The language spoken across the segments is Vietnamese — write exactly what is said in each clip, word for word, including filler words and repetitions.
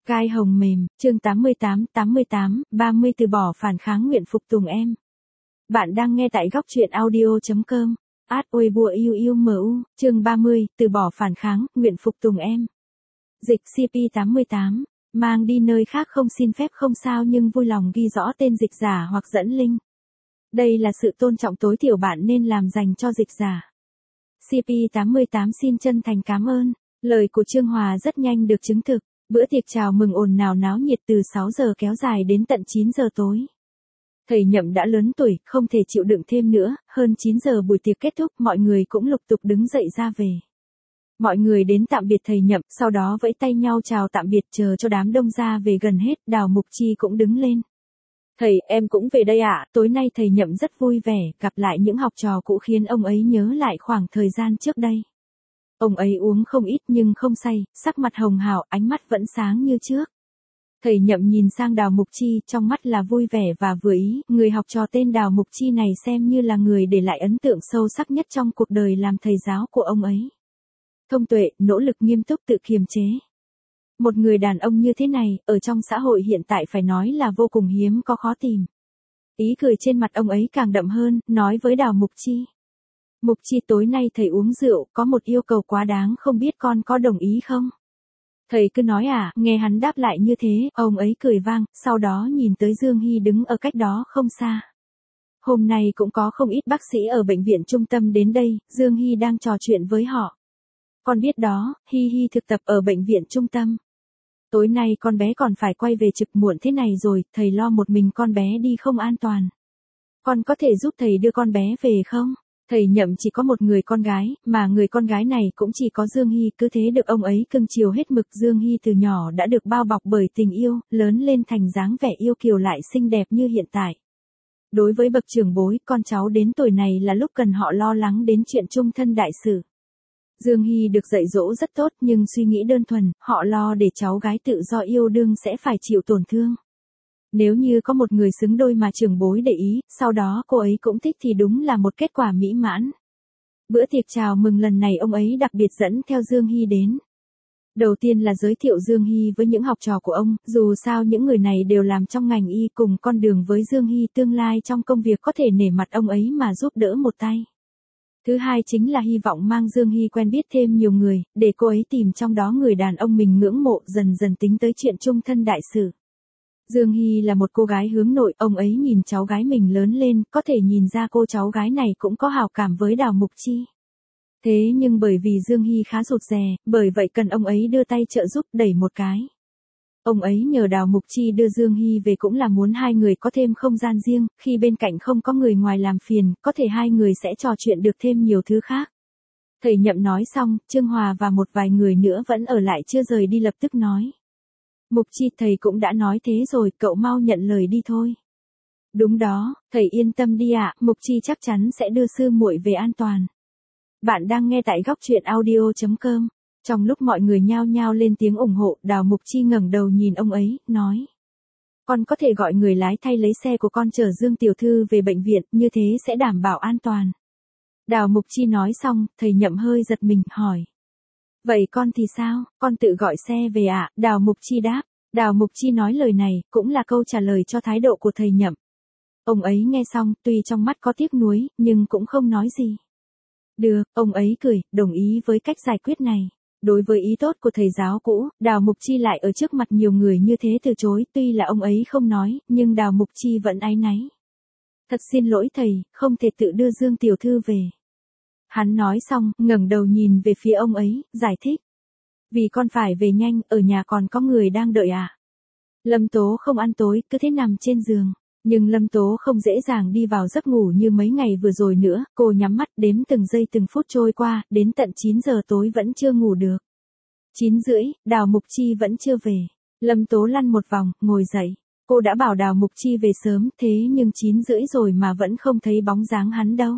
Gai hồng mềm, chương tám mươi tám, tám mươi tám, ba mươi từ bỏ phản kháng nguyện phục tùng em. Bạn đang nghe tại góc truyện audio chấm com. Ad ôi bùa yêu yêu mu, chương ba mươi, từ bỏ phản kháng, nguyện phục tùng em. Dịch xê pê tám mươi tám, mang đi nơi khác không xin phép không sao nhưng vui lòng ghi rõ tên dịch giả hoặc dẫn link. Đây là sự tôn trọng tối thiểu bạn nên làm dành cho dịch giả. xê pê tám mươi tám xin chân thành cảm ơn. Lời của Trương Hòa rất nhanh được chứng thực. Bữa tiệc chào mừng ồn ào náo nhiệt từ sáu giờ kéo dài đến tận chín giờ tối. Thầy Nhậm đã lớn tuổi, không thể chịu đựng thêm nữa, hơn chín giờ buổi tiệc kết thúc, mọi người cũng lục tục đứng dậy ra về. Mọi người đến tạm biệt thầy Nhậm, sau đó vẫy tay nhau chào tạm biệt chờ cho đám đông ra về gần hết, Đào Mục Chi cũng đứng lên. Thầy, em cũng về đây ạ, à? Tối nay thầy Nhậm rất vui vẻ, gặp lại những học trò cũ khiến ông ấy nhớ lại khoảng thời gian trước đây. Ông ấy uống không ít nhưng không say, sắc mặt hồng hào, ánh mắt vẫn sáng như trước. Thầy Nhậm nhìn sang Đào Mục Chi, trong mắt là vui vẻ và vừa ý, người học trò tên Đào Mục Chi này xem như là người để lại ấn tượng sâu sắc nhất trong cuộc đời làm thầy giáo của ông ấy. Thông tuệ, nỗ lực nghiêm túc tự kiềm chế. Một người đàn ông như thế này, ở trong xã hội hiện tại phải nói là vô cùng hiếm có khó tìm. Ý cười trên mặt ông ấy càng đậm hơn, nói với Đào Mục Chi. Mục Chi, tối nay thầy uống rượu, có một yêu cầu quá đáng không biết con có đồng ý không? Thầy cứ nói à, nghe hắn đáp lại như thế, ông ấy cười vang, sau đó nhìn tới Dương Hy đứng ở cách đó không xa. Hôm nay cũng có không ít bác sĩ ở bệnh viện trung tâm đến đây, Dương Hy đang trò chuyện với họ. Con biết đó, Hy Hy thực tập ở bệnh viện trung tâm. Tối nay con bé còn phải quay về trực muộn thế này rồi, thầy lo một mình con bé đi không an toàn. Con có thể giúp thầy đưa con bé về không? Thầy Nhậm chỉ có một người con gái, mà người con gái này cũng chỉ có Dương Hy, cứ thế được ông ấy cưng chiều hết mực. Dương Hy từ nhỏ đã được bao bọc bởi tình yêu, lớn lên thành dáng vẻ yêu kiều lại xinh đẹp như hiện tại. Đối với bậc trưởng bối, con cháu đến tuổi này là lúc cần họ lo lắng đến chuyện chung thân đại sự. Dương Hy được dạy dỗ rất tốt nhưng suy nghĩ đơn thuần, họ lo để cháu gái tự do yêu đương sẽ phải chịu tổn thương. Nếu như có một người xứng đôi mà trưởng bối để ý, sau đó cô ấy cũng thích thì đúng là một kết quả mỹ mãn. Bữa tiệc chào mừng lần này ông ấy đặc biệt dẫn theo Dương Hy đến. Đầu tiên là giới thiệu Dương Hy với những học trò của ông, dù sao những người này đều làm trong ngành y cùng con đường với Dương Hy tương lai trong công việc có thể nể mặt ông ấy mà giúp đỡ một tay. Thứ hai chính là hy vọng mang Dương Hy quen biết thêm nhiều người, để cô ấy tìm trong đó người đàn ông mình ngưỡng mộ dần dần tính tới chuyện chung thân đại sự. Dương Hy là một cô gái hướng nội, ông ấy nhìn cháu gái mình lớn lên, có thể nhìn ra cô cháu gái này cũng có hào cảm với Đào Mục Chi. Thế nhưng bởi vì Dương Hy khá rụt rè, bởi vậy cần ông ấy đưa tay trợ giúp đẩy một cái. Ông ấy nhờ Đào Mục Chi đưa Dương Hy về cũng là muốn hai người có thêm không gian riêng, khi bên cạnh không có người ngoài làm phiền, có thể hai người sẽ trò chuyện được thêm nhiều thứ khác. Thầy Nhậm nói xong, Trương Hòa và một vài người nữa vẫn ở lại chưa rời đi lập tức nói. Mục Chi, thầy cũng đã nói thế rồi, cậu mau nhận lời đi thôi. Đúng đó, thầy yên tâm đi ạ, Mục Chi chắc chắn sẽ đưa sư muội về an toàn. Bạn đang nghe tại góc truyện audio chấm com. Trong lúc mọi người nhao nhao lên tiếng ủng hộ, Đào Mục Chi ngẩng đầu nhìn ông ấy, nói. Con có thể gọi người lái thay lấy xe của con chở Dương tiểu thư về bệnh viện, như thế sẽ đảm bảo an toàn. Đào Mục Chi nói xong, thầy Nhậm hơi giật mình, hỏi. Vậy con thì sao, con tự gọi xe về ạ? À? Đào Mục Chi đáp. Đào Mục Chi nói lời này, cũng là câu trả lời cho thái độ của thầy Nhậm. Ông ấy nghe xong, tuy trong mắt có tiếc nuối, nhưng cũng không nói gì. Được, ông ấy cười, đồng ý với cách giải quyết này. Đối với ý tốt của thầy giáo cũ, Đào Mục Chi lại ở trước mặt nhiều người như thế từ chối, tuy là ông ấy không nói, nhưng Đào Mục Chi vẫn áy náy. Thật xin lỗi thầy, không thể tự đưa Dương tiểu thư về. Hắn nói xong, ngẩng đầu nhìn về phía ông ấy, giải thích. Vì con phải về nhanh, ở nhà còn có người đang đợi ạ. À? Lâm Tố không ăn tối, cứ thế nằm trên giường. Nhưng Lâm Tố không dễ dàng đi vào giấc ngủ như mấy ngày vừa rồi nữa, cô nhắm mắt đếm từng giây từng phút trôi qua, đến tận chín giờ tối vẫn chưa ngủ được. chín rưỡi, Đào Mục Chi vẫn chưa về. Lâm Tố lăn một vòng, ngồi dậy. Cô đã bảo Đào Mục Chi về sớm, thế nhưng chín rưỡi rồi mà vẫn không thấy bóng dáng hắn đâu.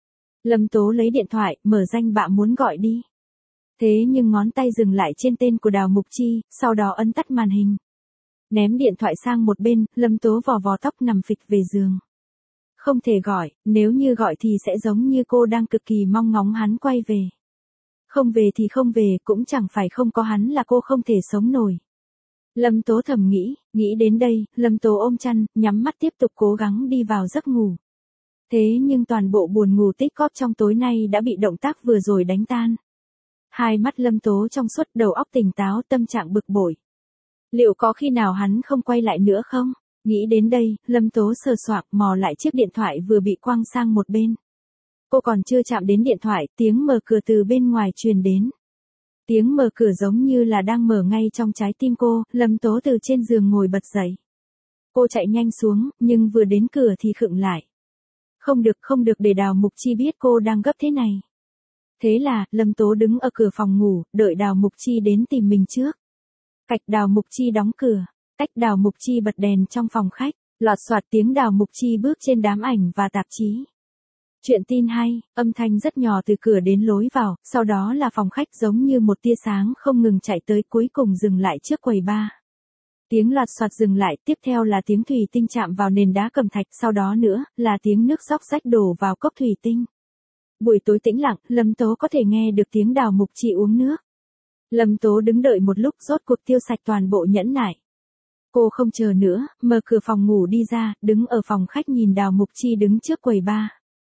Lâm Tố lấy điện thoại, mở danh bạ muốn gọi đi. Thế nhưng ngón tay dừng lại trên tên của Đào Mục Chi, sau đó ấn tắt màn hình. Ném điện thoại sang một bên, Lâm Tố vò vò tóc nằm phịch về giường. Không thể gọi, nếu như gọi thì sẽ giống như cô đang cực kỳ mong ngóng hắn quay về. Không về thì không về, cũng chẳng phải không có hắn là cô không thể sống nổi. Lâm Tố thầm nghĩ, nghĩ đến đây, Lâm Tố ôm chăn, nhắm mắt tiếp tục cố gắng đi vào giấc ngủ. Thế nhưng toàn bộ buồn ngủ tích cóp trong tối nay đã bị động tác vừa rồi đánh tan. Hai mắt Lâm Tố trong suốt, đầu óc tỉnh táo, tâm trạng bực bội. Liệu có khi nào hắn không quay lại nữa không? Nghĩ đến đây, Lâm Tố sờ soạng mò lại chiếc điện thoại vừa bị quăng sang một bên. Cô còn chưa chạm đến điện thoại, tiếng mở cửa từ bên ngoài truyền đến. Tiếng mở cửa giống như là đang mở ngay trong trái tim cô, Lâm Tố từ trên giường ngồi bật dậy. Cô chạy nhanh xuống, nhưng vừa đến cửa thì khựng lại. Không được, không được để Đào Mục Chi biết cô đang gấp thế này. Thế là, Lâm Tố đứng ở cửa phòng ngủ, đợi Đào Mục Chi đến tìm mình trước. Cạch Đào Mục Chi đóng cửa, cách Đào Mục Chi bật đèn trong phòng khách, lọt xoạt tiếng Đào Mục Chi bước trên đám ảnh và tạp chí. Chuyện tin hay, âm thanh rất nhỏ từ cửa đến lối vào, sau đó là phòng khách giống như một tia sáng không ngừng chạy tới, cuối cùng dừng lại trước quầy bar. Tiếng lọt xoạt dừng lại, tiếp theo là tiếng thủy tinh chạm vào nền đá cẩm thạch, sau đó nữa, là tiếng nước xóc xách đổ vào cốc thủy tinh. Buổi tối tĩnh lặng, Lâm Tố có thể nghe được tiếng Đào Mục Chi uống nước. Lâm Tố đứng đợi một lúc, rốt cuộc tiêu sạch toàn bộ nhẫn nại. Cô không chờ nữa, mở cửa phòng ngủ đi ra, đứng ở phòng khách nhìn Đào Mục Chi đứng trước quầy bar.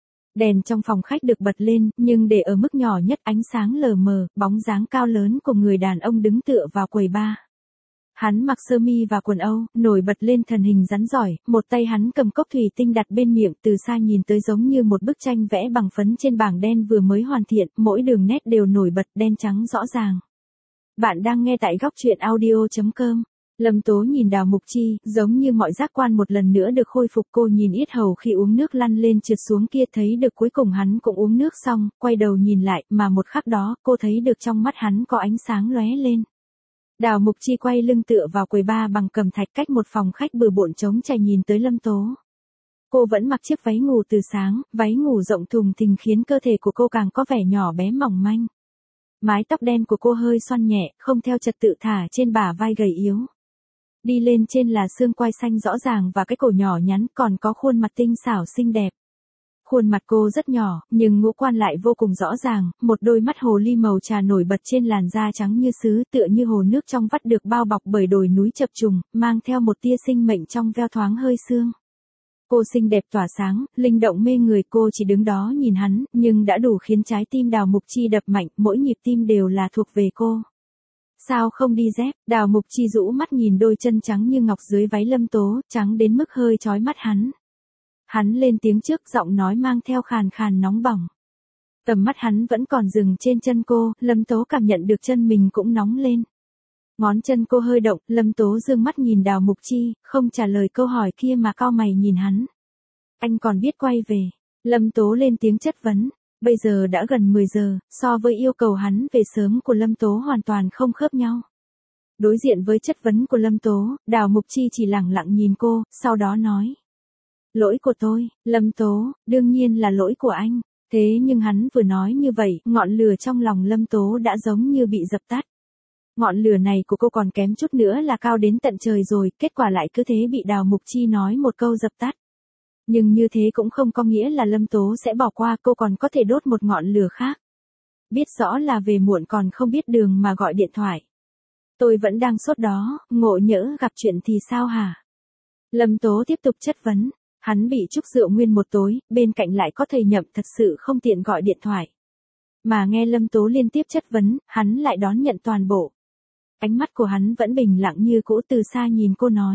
Đèn trong phòng khách được bật lên, nhưng để ở mức nhỏ nhất, ánh sáng lờ mờ, bóng dáng cao lớn của người đàn ông đứng tựa vào quầy bar. Hắn mặc sơ mi và quần Âu, nổi bật lên thần hình rắn giỏi, một tay hắn cầm cốc thủy tinh đặt bên miệng, từ xa nhìn tới giống như một bức tranh vẽ bằng phấn trên bảng đen vừa mới hoàn thiện, mỗi đường nét đều nổi bật, đen trắng rõ ràng. Bạn đang nghe tại góc truyện audio chấm com. Lâm Tố nhìn Đào Mục Chi, giống như mọi giác quan một lần nữa được khôi phục. Cô nhìn yết hầu khi uống nước lăn lên trượt xuống kia, thấy được cuối cùng hắn cũng uống nước xong, quay đầu nhìn lại, mà một khắc đó, cô thấy được trong mắt hắn có ánh sáng lóe lên. Đào Mục Chi quay lưng tựa vào quầy bar bằng cẩm thạch cách một phòng khách bừa bộn trống trải nhìn tới Lâm Tố. Cô vẫn mặc chiếc váy ngủ từ sáng, váy ngủ rộng thùng thình khiến cơ thể của cô càng có vẻ nhỏ bé mỏng manh. Mái tóc đen của cô hơi xoăn nhẹ, không theo trật tự thả trên bả vai gầy yếu. Đi lên trên là xương quai xanh rõ ràng và cái cổ nhỏ nhắn, còn có khuôn mặt tinh xảo xinh đẹp. Khuôn mặt cô rất nhỏ, nhưng ngũ quan lại vô cùng rõ ràng, một đôi mắt hồ ly màu trà nổi bật trên làn da trắng như sứ, tựa như hồ nước trong vắt được bao bọc bởi đồi núi chập trùng, mang theo một tia sinh mệnh trong veo thoáng hơi sương. Cô xinh đẹp tỏa sáng, linh động mê người, cô chỉ đứng đó nhìn hắn, nhưng đã đủ khiến trái tim Đào Mục Chi đập mạnh, mỗi nhịp tim đều là thuộc về cô. Sao không đi dép? Đào Mục Chi rũ mắt nhìn đôi chân trắng như ngọc dưới váy Lâm Tố, trắng đến mức hơi chói mắt hắn. Hắn lên tiếng trước, giọng nói mang theo khàn khàn nóng bỏng. Tầm mắt hắn vẫn còn dừng trên chân cô, Lâm Tố cảm nhận được chân mình cũng nóng lên. Ngón chân cô hơi động, Lâm Tố dương mắt nhìn Đào Mục Chi, không trả lời câu hỏi kia mà cau mày nhìn hắn. Anh còn biết quay về. Lâm Tố lên tiếng chất vấn. Bây giờ đã gần mười giờ, so với yêu cầu hắn về sớm của Lâm Tố hoàn toàn không khớp nhau. Đối diện với chất vấn của Lâm Tố, Đào Mục Chi chỉ lẳng lặng nhìn cô, sau đó nói. Lỗi của tôi, Lâm Tố, đương nhiên là lỗi của anh. Thế nhưng hắn vừa nói như vậy, ngọn lửa trong lòng Lâm Tố đã giống như bị dập tắt. Ngọn lửa này của cô còn kém chút nữa là cao đến tận trời rồi, kết quả lại cứ thế bị Đào Mục Chi nói một câu dập tắt. Nhưng như thế cũng không có nghĩa là Lâm Tố sẽ bỏ qua, cô còn có thể đốt một ngọn lửa khác. Biết rõ là về muộn còn không biết đường mà gọi điện thoại. Tôi vẫn đang sốt đó, ngộ nhỡ gặp chuyện thì sao hả? Lâm Tố tiếp tục chất vấn. Hắn bị trúc rượu nguyên một tối, bên cạnh lại có thầy Nhậm, thật sự không tiện gọi điện thoại. Mà nghe Lâm Tố liên tiếp chất vấn, hắn lại đón nhận toàn bộ. Ánh mắt của hắn vẫn bình lặng như cũ, từ xa nhìn cô nói.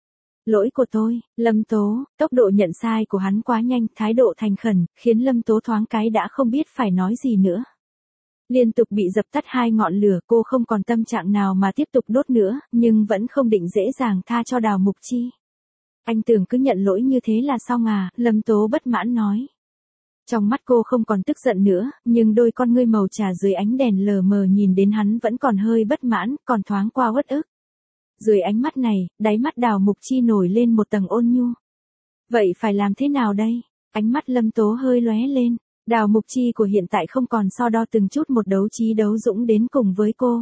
Lỗi của tôi, Lâm Tố. Tốc độ nhận sai của hắn quá nhanh, thái độ thành khẩn, khiến Lâm Tố thoáng cái đã không biết phải nói gì nữa. Liên tục bị dập tắt hai ngọn lửa, cô không còn tâm trạng nào mà tiếp tục đốt nữa, nhưng vẫn không định dễ dàng tha cho Đào Mục Chi. Anh tưởng cứ nhận lỗi như thế là xong à, Lâm Tố bất mãn nói. Trong mắt cô không còn tức giận nữa, nhưng đôi con ngươi màu trà dưới ánh đèn lờ mờ nhìn đến hắn vẫn còn hơi bất mãn, còn thoáng qua uất ức. Dưới ánh mắt này, đáy mắt Đào Mục Chi nổi lên một tầng ôn nhu. Vậy phải làm thế nào đây? Ánh mắt Lâm Tố hơi lóe lên. Đào Mục Chi của hiện tại không còn so đo từng chút một, đấu trí đấu dũng đến cùng với cô.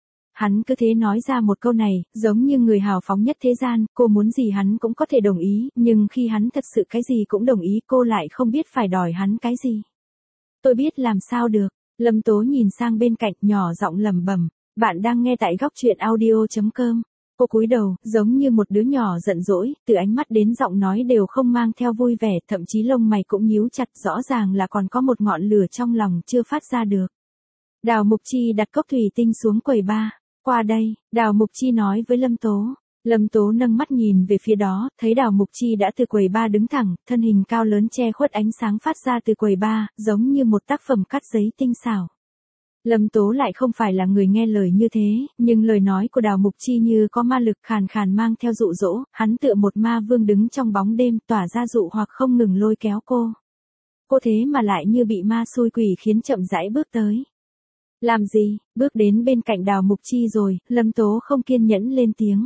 Hắn cứ thế nói ra một câu này, giống như người hào phóng nhất thế gian, cô muốn gì hắn cũng có thể đồng ý, nhưng khi hắn thật sự cái gì cũng đồng ý, cô lại không biết phải đòi hắn cái gì. Tôi biết làm sao được. Lâm Tố nhìn sang bên cạnh, nhỏ giọng lẩm bẩm. Bạn đang nghe tại góc truyện audio chấm com. Cô Cô cúi đầu, giống như một đứa nhỏ giận dỗi, từ ánh mắt đến giọng nói đều không mang theo vui vẻ, thậm chí lông mày cũng nhíu chặt, rõ ràng là còn có một ngọn lửa trong lòng chưa phát ra được. Đào Mục Chi đặt cốc thủy tinh xuống quầy bar. Qua đây, Đào Mục Chi nói với Lâm Tố. Lâm Tố nâng mắt nhìn về phía đó, thấy Đào Mục Chi đã từ quầy bar đứng thẳng, thân hình cao lớn che khuất ánh sáng phát ra từ quầy bar, giống như một tác phẩm cắt giấy tinh xảo. Lâm Tố lại không phải là người nghe lời như thế, nhưng lời nói của Đào Mục Chi như có ma lực khàn khàn mang theo dụ dỗ, hắn tựa một ma vương đứng trong bóng đêm tỏa ra dụ hoặc không ngừng lôi kéo cô. Cô thế mà lại như bị ma xui quỷ khiến chậm rãi bước tới. Làm gì, bước đến bên cạnh Đào Mục Chi rồi, Lâm Tố không kiên nhẫn lên tiếng.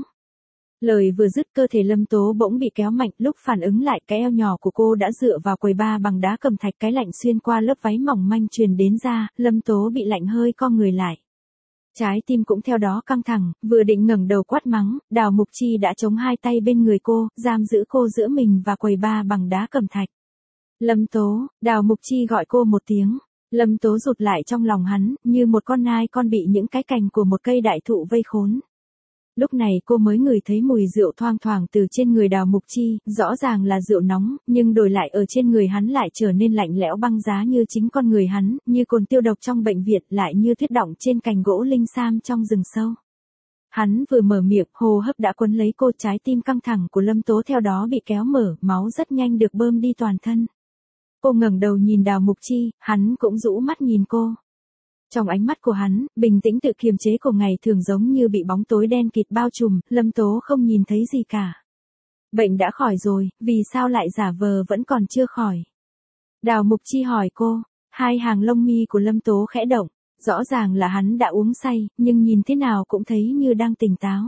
Lời vừa dứt cơ thể Lâm Tố bỗng bị kéo mạnh, lúc phản ứng lại cái eo nhỏ của cô đã dựa vào quầy bar bằng đá cẩm thạch, cái lạnh xuyên qua lớp váy mỏng manh truyền đến da, Lâm Tố bị lạnh hơi co người lại. Trái tim cũng theo đó căng thẳng, vừa định ngẩng đầu quát mắng, Đào Mục Chi đã chống hai tay bên người cô, giam giữ cô giữa mình và quầy bar bằng đá cẩm thạch. Lâm Tố, Đào Mục Chi gọi cô một tiếng. Lâm Tố rụt lại trong lòng hắn, như một con nai con bị những cái cành của một cây đại thụ vây khốn. Lúc này cô mới ngửi thấy mùi rượu thoang thoảng từ trên người Đào Mục Chi, rõ ràng là rượu nóng, nhưng đổi lại ở trên người hắn lại trở nên lạnh lẽo băng giá như chính con người hắn, như cồn tiêu độc trong bệnh viện, lại như tuyết đọng trên cành gỗ linh sam trong rừng sâu. Hắn vừa mở miệng, hô hấp đã quấn lấy cô, trái tim căng thẳng của Lâm Tố theo đó bị kéo mở, máu rất nhanh được bơm đi toàn thân. Cô ngẩng đầu nhìn Đào Mục Chi, hắn cũng rũ mắt nhìn cô. Trong ánh mắt của hắn, bình tĩnh tự kiềm chế của ngày thường giống như bị bóng tối đen kịt bao trùm, Lâm Tố không nhìn thấy gì cả. Bệnh đã khỏi rồi, vì sao lại giả vờ vẫn còn chưa khỏi? Đào Mục Chi hỏi cô, hai hàng lông mi của Lâm Tố khẽ động, rõ ràng là hắn đã uống say, nhưng nhìn thế nào cũng thấy như đang tỉnh táo.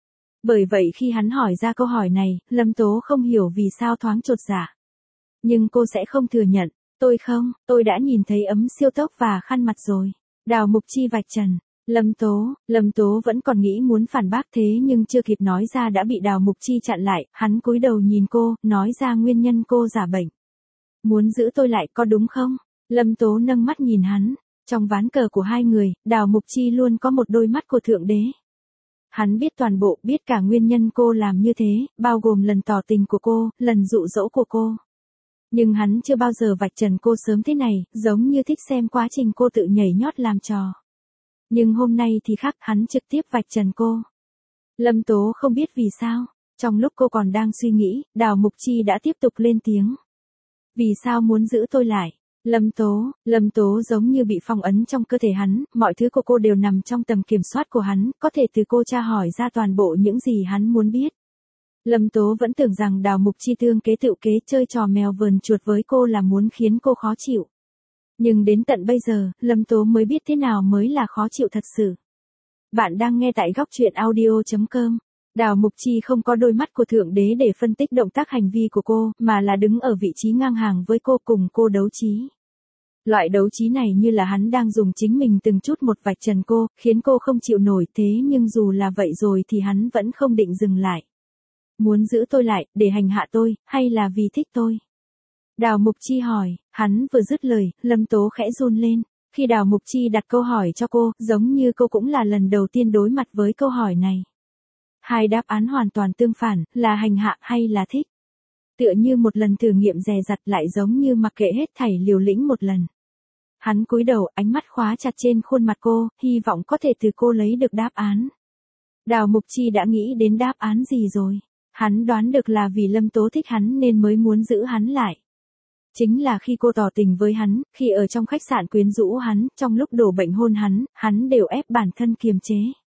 Bởi vậy khi hắn hỏi ra câu hỏi này, Lâm Tố không hiểu vì sao thoáng chột dạ. Nhưng cô sẽ không thừa nhận, tôi không, tôi đã nhìn thấy ấm siêu tốc và khăn mặt rồi. Đào Mục Chi vạch trần. Lâm Tố, Lâm Tố vẫn còn nghĩ muốn phản bác thế nhưng chưa kịp nói ra đã bị Đào Mục Chi chặn lại, hắn cúi đầu nhìn cô, nói ra nguyên nhân cô giả bệnh. Muốn giữ tôi lại có đúng không? Lâm Tố nâng mắt nhìn hắn, trong ván cờ của hai người, Đào Mục Chi luôn có một đôi mắt của thượng đế. Hắn biết toàn bộ, biết cả nguyên nhân cô làm như thế, bao gồm lần tỏ tình của cô, lần dụ dỗ của cô. Nhưng hắn chưa bao giờ vạch trần cô sớm thế này, giống như thích xem quá trình cô tự nhảy nhót làm trò. Nhưng hôm nay thì khác, hắn trực tiếp vạch trần cô. Lâm Tố không biết vì sao, trong lúc cô còn đang suy nghĩ, Đào Mục Chi đã tiếp tục lên tiếng. Vì sao muốn giữ tôi lại? Lâm Tố, Lâm Tố giống như bị phong ấn trong cơ thể hắn, mọi thứ của cô đều nằm trong tầm kiểm soát của hắn, có thể từ cô tra hỏi ra toàn bộ những gì hắn muốn biết. Lâm Tố vẫn tưởng rằng Đào Mục Chi tương kế tự kế chơi trò mèo vờn chuột với cô là muốn khiến cô khó chịu. Nhưng đến tận bây giờ, Lâm Tố mới biết thế nào mới là khó chịu thật sự. Bạn đang nghe tại góc truyện audio chấm com. Đào Mục Chi không có đôi mắt của thượng đế để phân tích động tác hành vi của cô, mà là đứng ở vị trí ngang hàng với cô, cùng cô đấu trí. Loại đấu trí này như là hắn đang dùng chính mình từng chút một vạch trần cô, khiến cô không chịu nổi, thế nhưng dù là vậy rồi thì hắn vẫn không định dừng lại. Muốn giữ tôi lại, để hành hạ tôi, hay là vì thích tôi? Đào Mục Chi hỏi, hắn vừa dứt lời, Lâm Tố khẽ run lên. Khi Đào Mục Chi đặt câu hỏi cho cô, giống như cô cũng là lần đầu tiên đối mặt với câu hỏi này. Hai đáp án hoàn toàn tương phản, là hành hạ hay là thích. Tựa như một lần thử nghiệm dè dặt, lại giống như mặc kệ hết thảy liều lĩnh một lần. Hắn cúi đầu, ánh mắt khóa chặt trên khuôn mặt cô, hy vọng có thể từ cô lấy được đáp án. Đào Mục Chi đã nghĩ đến đáp án gì rồi? Hắn đoán được là vì Lâm Tố thích hắn nên mới muốn giữ hắn lại. Chính là khi cô tỏ tình với hắn, khi ở trong khách sạn quyến rũ hắn, trong lúc đổ bệnh hôn hắn, hắn đều ép bản thân kiềm chế.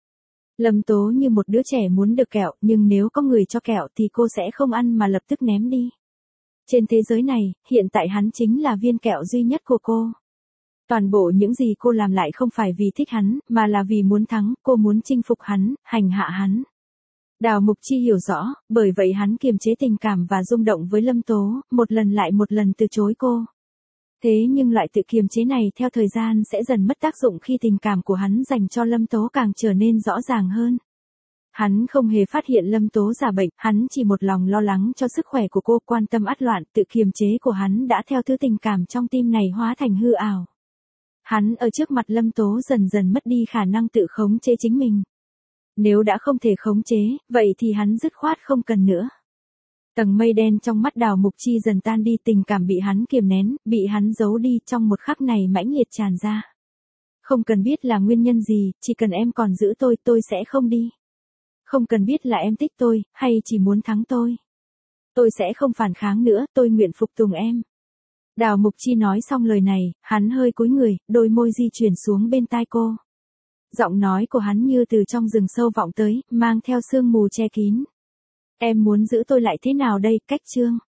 Lâm Tố như một đứa trẻ muốn được kẹo, nhưng nếu có người cho kẹo thì cô sẽ không ăn mà lập tức ném đi. Trên thế giới này, hiện tại hắn chính là viên kẹo duy nhất của cô. Toàn bộ những gì cô làm lại không phải vì thích hắn, mà là vì muốn thắng, cô muốn chinh phục hắn, hành hạ hắn. Đào Mục Chi hiểu rõ, bởi vậy hắn kiềm chế tình cảm và rung động với Lâm Tố, một lần lại một lần từ chối cô. Thế nhưng loại tự kiềm chế này theo thời gian sẽ dần mất tác dụng khi tình cảm của hắn dành cho Lâm Tố càng trở nên rõ ràng hơn. Hắn không hề phát hiện Lâm Tố giả bệnh, hắn chỉ một lòng lo lắng cho sức khỏe của cô, quan tâm ắt loạn, tự kiềm chế của hắn đã theo thứ tình cảm trong tim này hóa thành hư ảo. Hắn ở trước mặt Lâm Tố dần dần mất đi khả năng tự khống chế chính mình. Nếu đã không thể khống chế, vậy thì hắn dứt khoát không cần nữa. Tầng mây đen trong mắt Đào Mục Chi dần tan đi, tình cảm bị hắn kiềm nén, bị hắn giấu đi trong một khắc này mãnh liệt tràn ra. Không cần biết là nguyên nhân gì, chỉ cần em còn giữ tôi, tôi sẽ không đi. Không cần biết là em thích tôi, hay chỉ muốn thắng tôi. Tôi sẽ không phản kháng nữa, tôi nguyện phục tùng em. Đào Mục Chi nói xong lời này, hắn hơi cúi người, đôi môi di chuyển xuống bên tai cô. Giọng nói của hắn như từ trong rừng sâu vọng tới, mang theo sương mù che kín. Em muốn giữ tôi lại thế nào đây, Cách Trương?